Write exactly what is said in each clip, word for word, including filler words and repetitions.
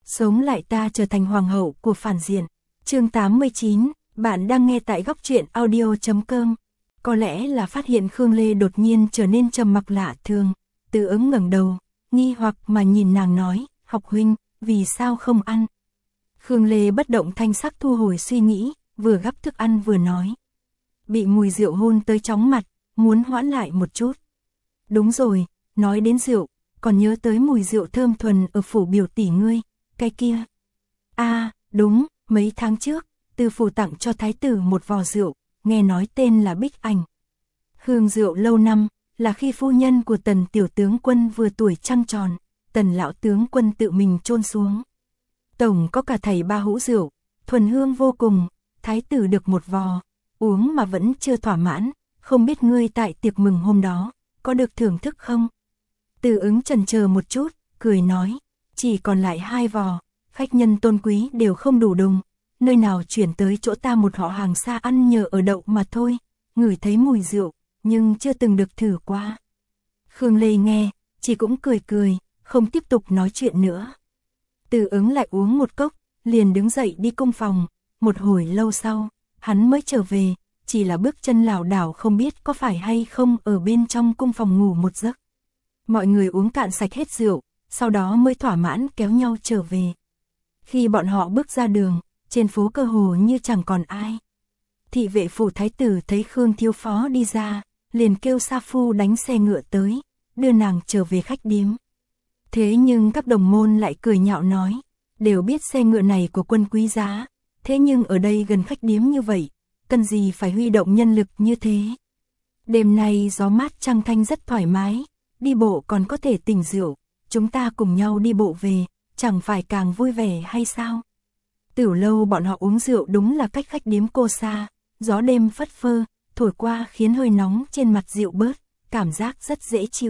Sống lại ta trở thành hoàng hậu của phản diện. Chương tám mươi chín, bạn đang nghe tại góc truyện audio chấm com. Có lẽ là phát hiện Khương Lê đột nhiên trở nên trầm mặc lạ thường, Từ Ứng ngẩng đầu, nghi hoặc mà nhìn nàng nói, học huynh, vì sao không ăn? Khương Lê bất động thanh sắc thu hồi suy nghĩ, vừa gắp thức ăn vừa nói. Bị mùi rượu hôn tới chóng mặt, muốn hoãn lại một chút. Đúng rồi, nói đến rượu, còn nhớ tới mùi rượu thơm thuần ở phủ biểu tỷ ngươi, cái kia. À, đúng, mấy tháng trước, Từ phủ tặng cho thái tử một vò rượu, nghe nói tên là Bích Ảnh. Hương rượu lâu năm, là khi phu nhân của Tần tiểu tướng quân vừa tuổi trăng tròn, Tần lão tướng quân tự mình chôn xuống. Tổng có cả thầy ba hũ rượu, thuần hương vô cùng, thái tử được một vò, uống mà vẫn chưa thỏa mãn, không biết ngươi tại tiệc mừng hôm đó, có được thưởng thức không? Từ Ứng chần chờ một chút, cười nói, chỉ còn lại hai vò, khách nhân tôn quý đều không đủ đùng, nơi nào chuyển tới chỗ ta một họ hàng xa ăn nhờ ở đậu mà thôi, ngửi thấy mùi rượu, nhưng chưa từng được thử qua. Khương Lê nghe, chỉ cũng cười cười, không tiếp tục nói chuyện nữa. Từ Ứng lại uống một cốc, liền đứng dậy đi cung phòng, một hồi lâu sau, hắn mới trở về, chỉ là bước chân lảo đảo không biết có phải hay không ở bên trong cung phòng ngủ một giấc. Mọi người uống cạn sạch hết rượu, sau đó mới thỏa mãn kéo nhau trở về. Khi bọn họ bước ra đường, trên phố cơ hồ như chẳng còn ai. Thị vệ phủ thái tử thấy Khương thiếu phó đi ra, liền kêu sa phu đánh xe ngựa tới, đưa nàng trở về khách điếm. Thế nhưng các đồng môn lại cười nhạo nói, đều biết xe ngựa này của quân quý giá, thế nhưng ở đây gần khách điếm như vậy, cần gì phải huy động nhân lực như thế. Đêm nay gió mát trăng thanh rất thoải mái, đi bộ còn có thể tỉnh rượu, chúng ta cùng nhau đi bộ về, chẳng phải càng vui vẻ hay sao? Tiểu lâu bọn họ uống rượu đúng là cách khách điếm cô xa, gió đêm phất phơ, thổi qua khiến hơi nóng trên mặt dịu bớt, cảm giác rất dễ chịu.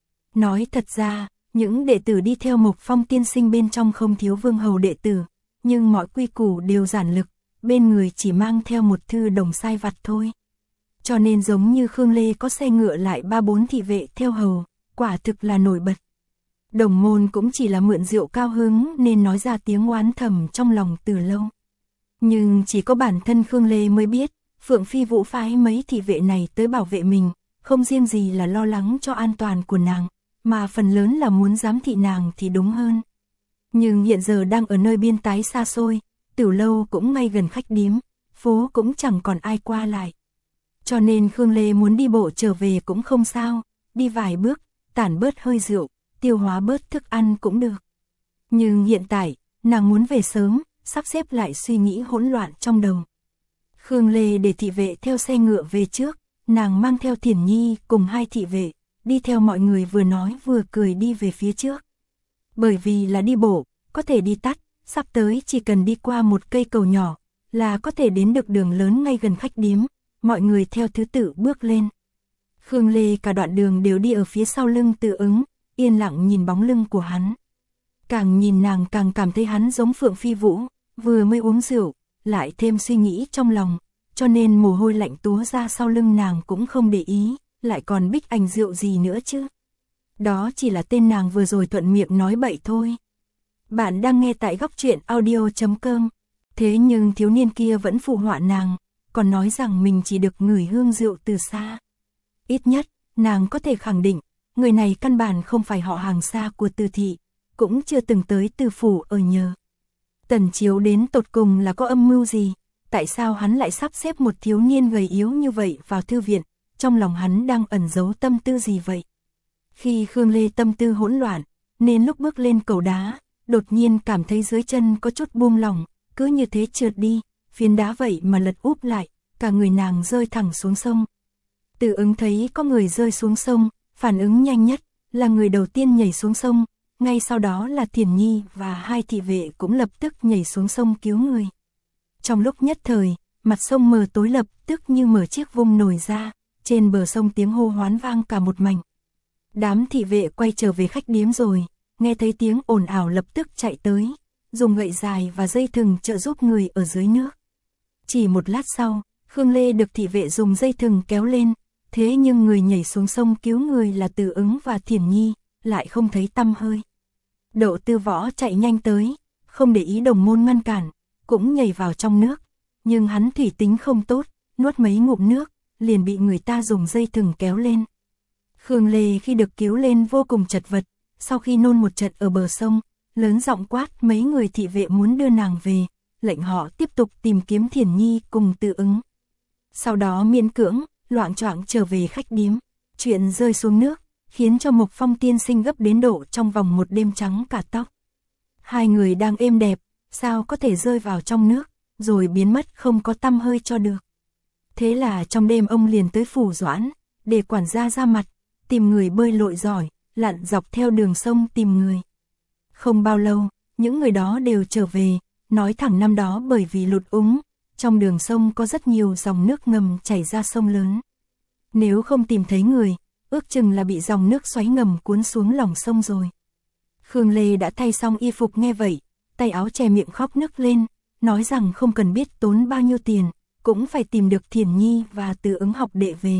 Nói thật ra, những đệ tử đi theo Mộc Phong tiên sinh bên trong không thiếu vương hầu đệ tử, nhưng mọi quy củ đều giản lược, bên người chỉ mang theo một thư đồng sai vặt thôi. Cho nên giống như Khương Lê có xe ngựa lại ba bốn thị vệ theo hầu, quả thực là nổi bật. Đồng môn cũng chỉ là mượn rượu cao hứng nên nói ra tiếng oán thầm trong lòng từ lâu. Nhưng chỉ có bản thân Khương Lê mới biết, Phượng Phi Vũ phái mấy thị vệ này tới bảo vệ mình, không riêng gì là lo lắng cho an toàn của nàng, mà phần lớn là muốn giám thị nàng thì đúng hơn. Nhưng hiện giờ đang ở nơi biên tái xa xôi, tiểu lâu cũng ngay gần khách điếm, phố cũng chẳng còn ai qua lại. Cho nên Khương Lê muốn đi bộ trở về cũng không sao, đi vài bước, tản bớt hơi rượu, tiêu hóa bớt thức ăn cũng được. Nhưng hiện tại, nàng muốn về sớm, sắp xếp lại suy nghĩ hỗn loạn trong đầu. Khương Lê để thị vệ theo xe ngựa về trước, nàng mang theo Thiển Nhi cùng hai thị vệ, đi theo mọi người vừa nói vừa cười đi về phía trước. Bởi vì là đi bộ, có thể đi tắt, sắp tới chỉ cần đi qua một cây cầu nhỏ, là có thể đến được đường lớn ngay gần khách điếm, mọi người theo thứ tự bước lên. Khương Lê cả đoạn đường đều đi ở phía sau lưng Từ Ứng, yên lặng nhìn bóng lưng của hắn. Càng nhìn nàng càng cảm thấy hắn giống Phượng Phi Vũ, vừa mới uống rượu, lại thêm suy nghĩ trong lòng, cho nên mồ hôi lạnh túa ra sau lưng nàng cũng không để ý, lại còn Bích Ảnh rượu gì nữa chứ. Đó chỉ là tên nàng vừa rồi thuận miệng nói bậy thôi. Bạn đang nghe tại góc truyện audio chấm com. Thế nhưng thiếu niên kia vẫn phụ họa nàng, còn nói rằng mình chỉ được ngửi hương rượu từ xa. Ít nhất, nàng có thể khẳng định, người này căn bản không phải họ hàng xa của Từ thị, cũng chưa từng tới Từ phủ ở nhờ. Tần Chiếu đến tột cùng là có âm mưu gì, tại sao hắn lại sắp xếp một thiếu niên gầy yếu như vậy vào thư viện, trong lòng hắn đang ẩn giấu tâm tư gì vậy? Khi Khương Lê tâm tư hỗn loạn, nên lúc bước lên cầu đá, đột nhiên cảm thấy dưới chân có chút buông lỏng, cứ như thế trượt đi, phiến đá vậy mà lật úp lại, cả người nàng rơi thẳng xuống sông. Từ Ứng thấy có người rơi xuống sông, phản ứng nhanh nhất, là người đầu tiên nhảy xuống sông, ngay sau đó là Thiển Nhi và hai thị vệ cũng lập tức nhảy xuống sông cứu người. Trong lúc nhất thời, mặt sông mờ tối lập tức như mở chiếc vung nổi ra, trên bờ sông tiếng hô hoán vang cả một mảnh. Đám thị vệ quay trở về khách điếm rồi, nghe thấy tiếng ồn ào lập tức chạy tới, dùng gậy dài và dây thừng trợ giúp người ở dưới nước. Chỉ một lát sau, Khương Lê được thị vệ dùng dây thừng kéo lên, thế nhưng người nhảy xuống sông cứu người là Từ Ứng và Thiển Nhi, lại không thấy tăm hơi. Đậu Tư Võ chạy nhanh tới, không để ý đồng môn ngăn cản, cũng nhảy vào trong nước, nhưng hắn thủy tính không tốt, nuốt mấy ngụm nước, liền bị người ta dùng dây thừng kéo lên. Khương Lê khi được cứu lên vô cùng chật vật, sau khi nôn một trận ở bờ sông, lớn giọng quát mấy người thị vệ muốn đưa nàng về, lệnh họ tiếp tục tìm kiếm Thiển Nhi cùng Từ Ứng. Sau đó miễn cưỡng, loạng choạng trở về khách điếm, chuyện rơi xuống nước, khiến cho Mộc Phong tiên sinh gấp đến độ trong vòng một đêm trắng cả tóc. Hai người đang êm đẹp, sao có thể rơi vào trong nước, rồi biến mất không có tăm hơi cho được. Thế là trong đêm ông liền tới Phủ Doãn, để quản gia ra mặt, tìm người bơi lội giỏi, lặn dọc theo đường sông tìm người. Không bao lâu, những người đó đều trở về, nói thẳng năm đó bởi vì lụt úng, trong đường sông có rất nhiều dòng nước ngầm chảy ra sông lớn. Nếu không tìm thấy người, ước chừng là bị dòng nước xoáy ngầm cuốn xuống lòng sông rồi. Khương Lê đã thay xong y phục nghe vậy, tay áo che miệng khóc nức lên, nói rằng không cần biết tốn bao nhiêu tiền, cũng phải tìm được Thiển Nhi và Từ Ứng học đệ về.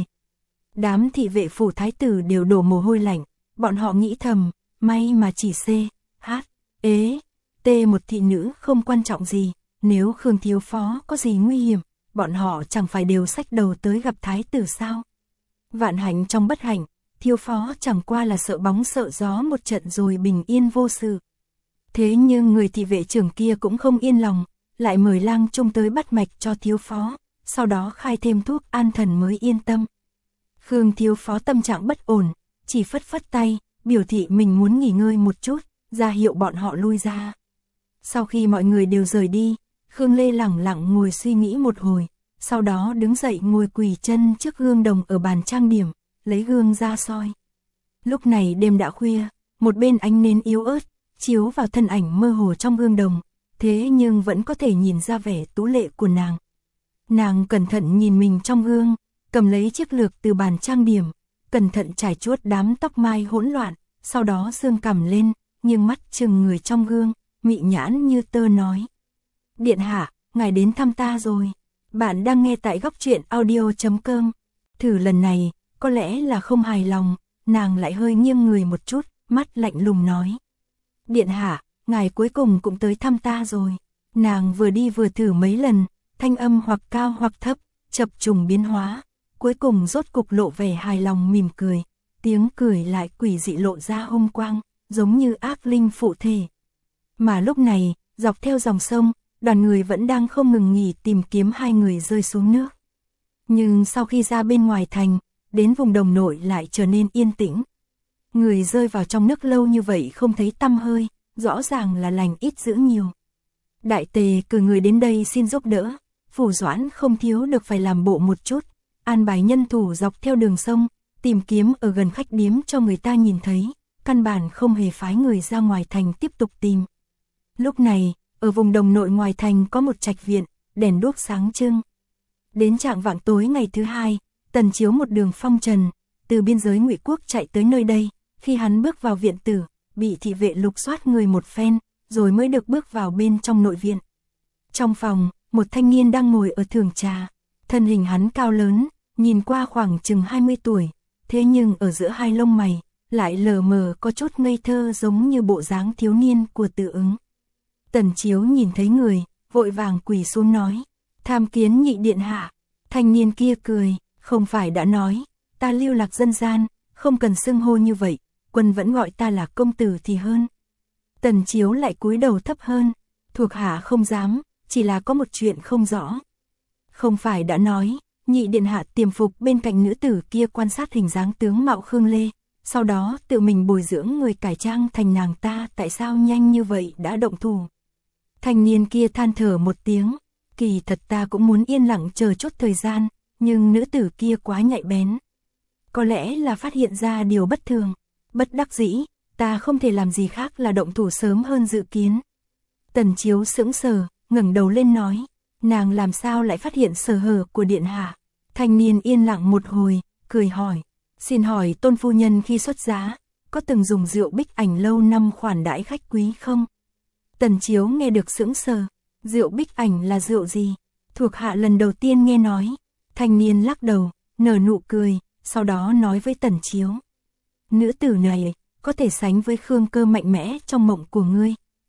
Đám thị vệ phủ thái tử đều đổ mồ hôi lạnh, bọn họ nghĩ thầm, may mà chỉ C, H, ế, T một thị nữ không quan trọng gì, nếu Khương thiếu phó có gì nguy hiểm, bọn họ chẳng phải đều xách đầu tới gặp thái tử sao. Vạn hạnh trong bất hạnh, thiếu phó chẳng qua là sợ bóng sợ gió một trận rồi bình yên vô sự. Thế nhưng người thị vệ trưởng kia cũng không yên lòng, lại mời lang trung tới bắt mạch cho thiếu phó, sau đó khai thêm thuốc an thần mới yên tâm. Khương thiếu phó tâm trạng bất ổn, chỉ phất phất tay, biểu thị mình muốn nghỉ ngơi một chút, ra hiệu bọn họ lui ra. Sau khi mọi người đều rời đi, Khương Lê lẳng lặng ngồi suy nghĩ một hồi, sau đó đứng dậy ngồi quỳ chân trước gương đồng ở bàn trang điểm, lấy gương ra soi. Lúc này đêm đã khuya, một bên ánh nến yếu ớt, chiếu vào thân ảnh mơ hồ trong gương đồng, thế nhưng vẫn có thể nhìn ra vẻ tú lệ của nàng. Nàng cẩn thận nhìn mình trong gương, cầm lấy chiếc lược từ bàn trang điểm, cẩn thận trải chuốt đám tóc mai hỗn loạn, sau đó dương cằm lên, nhưng mắt chừng người trong gương, mị nhãn như tơ nói. Điện hạ, ngài đến thăm ta rồi. Bạn đang nghe tại góc truyện audio chấm com. Thử lần này, có lẽ là không hài lòng, nàng lại hơi nghiêng người một chút, mắt lạnh lùng nói. Điện hạ, ngài cuối cùng cũng tới thăm ta rồi. Nàng vừa đi vừa thử mấy lần, thanh âm hoặc cao hoặc thấp, chập trùng biến hóa, cuối cùng rốt cục lộ vẻ hài lòng mỉm cười, tiếng cười lại quỷ dị lộ ra hung quang, giống như ác linh phụ thể. Mà lúc này, dọc theo dòng sông, đoàn người vẫn đang không ngừng nghỉ tìm kiếm hai người rơi xuống nước. Nhưng sau khi ra bên ngoài thành, đến vùng đồng nội lại trở nên yên tĩnh. Người rơi vào trong nước lâu như vậy không thấy tăm hơi, rõ ràng là lành ít dữ nhiều. Đại tề cử người đến đây xin giúp đỡ, Phủ Doãn không thiếu được phải làm bộ một chút, an bài nhân thủ dọc theo đường sông, tìm kiếm ở gần khách điếm cho người ta nhìn thấy, căn bản không hề phái người ra ngoài thành tiếp tục tìm. Lúc này, ở vùng đồng nội ngoài thành có một trạch viện, đèn đuốc sáng trưng. Đến trạng vạng tối ngày thứ hai, Tần Chiếu một đường phong trần, từ biên giới Ngụy Quốc chạy tới nơi đây, khi hắn bước vào viện tử, bị thị vệ lục soát người một phen, rồi mới được bước vào bên trong nội viện. Trong phòng, một thanh niên đang ngồi ở thưởng trà, thân hình hắn cao lớn, nhìn qua khoảng chừng hai mươi tuổi, thế nhưng ở giữa hai lông mày, lại lờ mờ có chút ngây thơ giống như bộ dáng thiếu niên của Từ Ứng. Tần Chiếu nhìn thấy người, vội vàng quỳ xuống nói, tham kiến nhị điện hạ. Thanh niên kia cười, không phải đã nói, ta lưu lạc dân gian, không cần xưng hô như vậy, quân vẫn gọi ta là công tử thì hơn. Tần Chiếu lại cúi đầu thấp hơn, thuộc hạ không dám, chỉ là có một chuyện không rõ. Không phải đã nói, nhị điện hạ tiềm phục bên cạnh nữ tử kia quan sát hình dáng tướng mạo Khương Lê, sau đó tự mình bồi dưỡng người cải trang thành nàng ta, tại sao nhanh như vậy đã động thủ. Thanh niên kia than thở một tiếng, kỳ thật ta cũng muốn yên lặng chờ chút thời gian, nhưng nữ tử kia quá nhạy bén. Có lẽ là phát hiện ra điều bất thường, bất đắc dĩ, ta không thể làm gì khác là động thủ sớm hơn dự kiến. Tần Chiếu sững sờ, ngẩng đầu lên nói, nàng làm sao lại phát hiện sơ hở của điện hạ. Thanh niên yên lặng một hồi, cười hỏi, xin hỏi tôn phu nhân khi xuất giá, có từng dùng rượu Bích Ảnh lâu năm khoản đãi khách quý không? Tần Chiếu nghe được sững sờ, rượu Bích Ảnh là rượu gì? Thuộc hạ lần đầu tiên nghe nói. Thanh niên lắc đầu, nở nụ cười, sau đó nói với Tần Chiếu. Nữ tử này có thể sánh với Khương Cơ mạnh mẽ trong mộng của ngươi,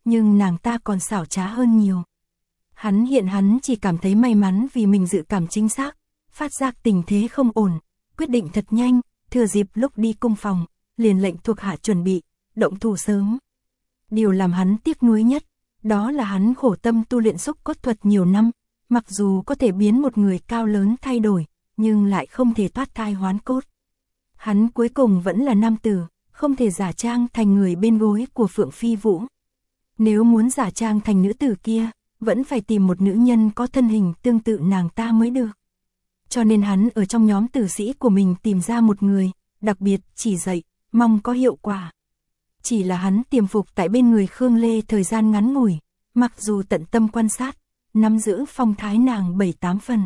nhưng nàng ta còn xảo trá hơn nhiều. Hắn hiện hắn chỉ cảm thấy may mắn vì mình dự cảm chính xác, phát giác tình thế không ổn, quyết định thật nhanh, thừa dịp lúc đi cung phòng, liền lệnh thuộc hạ chuẩn bị, động thủ sớm. Điều làm hắn tiếc nuối nhất, đó là hắn khổ tâm tu luyện xúc cốt thuật nhiều năm, mặc dù có thể biến một người cao lớn thay đổi, nhưng lại không thể thoát thai hoán cốt. Hắn cuối cùng vẫn là nam tử, không thể giả trang thành người bên gối của Phượng Phi Vũ. Nếu muốn giả trang thành nữ tử kia, vẫn phải tìm một nữ nhân có thân hình tương tự nàng ta mới được. Cho nên hắn ở trong nhóm tử sĩ của mình tìm ra một người, đặc biệt chỉ dạy, mong có hiệu quả. Chỉ là hắn tiềm phục tại bên người Khương Lê thời gian ngắn ngủi, mặc dù tận tâm quan sát, nắm giữ phong thái nàng bảy tám phần.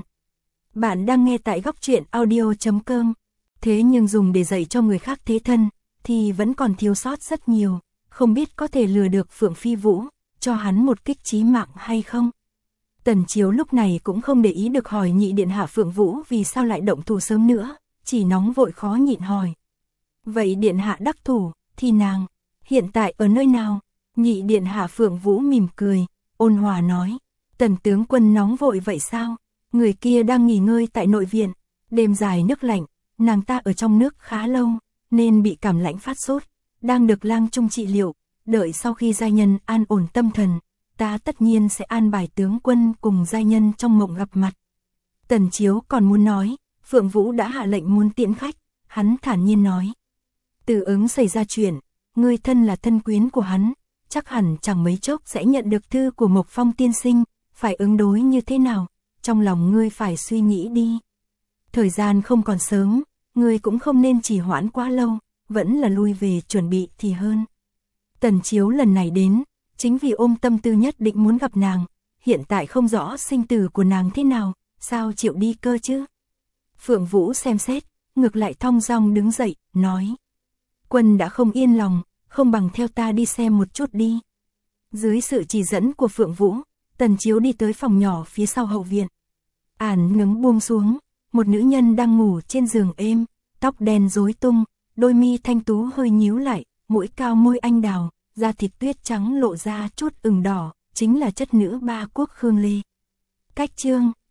Bạn đang nghe tại góc truyện audio chấm com. Thế nhưng dùng để dạy cho người khác thế thân, thì vẫn còn thiếu sót rất nhiều, không biết có thể lừa được Phượng Phi Vũ, cho hắn một kích chí mạng hay không. Tần Chiếu lúc này cũng không để ý được hỏi nhị điện hạ Phượng Vũ vì sao lại động thủ sớm nữa, chỉ nóng vội khó nhịn hỏi. Vậy điện hạ đắc thủ, thì nàng, hiện tại ở nơi nào? Nhị điện hạ Phượng Vũ mỉm cười, ôn hòa nói, Tần tướng quân nóng vội vậy sao? Người kia đang nghỉ ngơi tại nội viện, đêm dài nước lạnh, nàng ta ở trong nước khá lâu, nên bị cảm lạnh phát sốt, đang được lang trung trị liệu, đợi sau khi giai nhân an ổn tâm thần, ta tất nhiên sẽ an bài tướng quân cùng giai nhân trong mộng gặp mặt. Tần Chiếu còn muốn nói, Phượng Vũ đã hạ lệnh muốn tiễn khách, hắn thản nhiên nói. Từ ứng xảy ra chuyện, ngươi thân là thân quyến của hắn, chắc hẳn chẳng mấy chốc sẽ nhận được thư của Mộc Phong tiên sinh, phải ứng đối như thế nào, trong lòng ngươi phải suy nghĩ đi. Thời gian không còn sớm, ngươi cũng không nên trì hoãn quá lâu, vẫn là lui về chuẩn bị thì hơn. Tần Chiếu lần này đến, chính vì ôm tâm tư nhất định muốn gặp nàng, hiện tại không rõ sinh tử của nàng thế nào, sao chịu đi cơ chứ? Phượng Vũ xem xét, ngược lại thong dong đứng dậy, nói. Quân đã không yên lòng, không bằng theo ta đi xem một chút đi. Dưới sự chỉ dẫn của Phượng Vũ, Tần Chiếu đi tới phòng nhỏ phía sau hậu viện. Ản ngứng buông xuống, một nữ nhân đang ngủ trên giường êm, tóc đen rối tung, đôi mi thanh tú hơi nhíu lại, mũi cao môi anh đào, da thịt tuyết trắng lộ ra chút ửng đỏ, chính là chất nữ ba quốc Khương Lê. Cách chương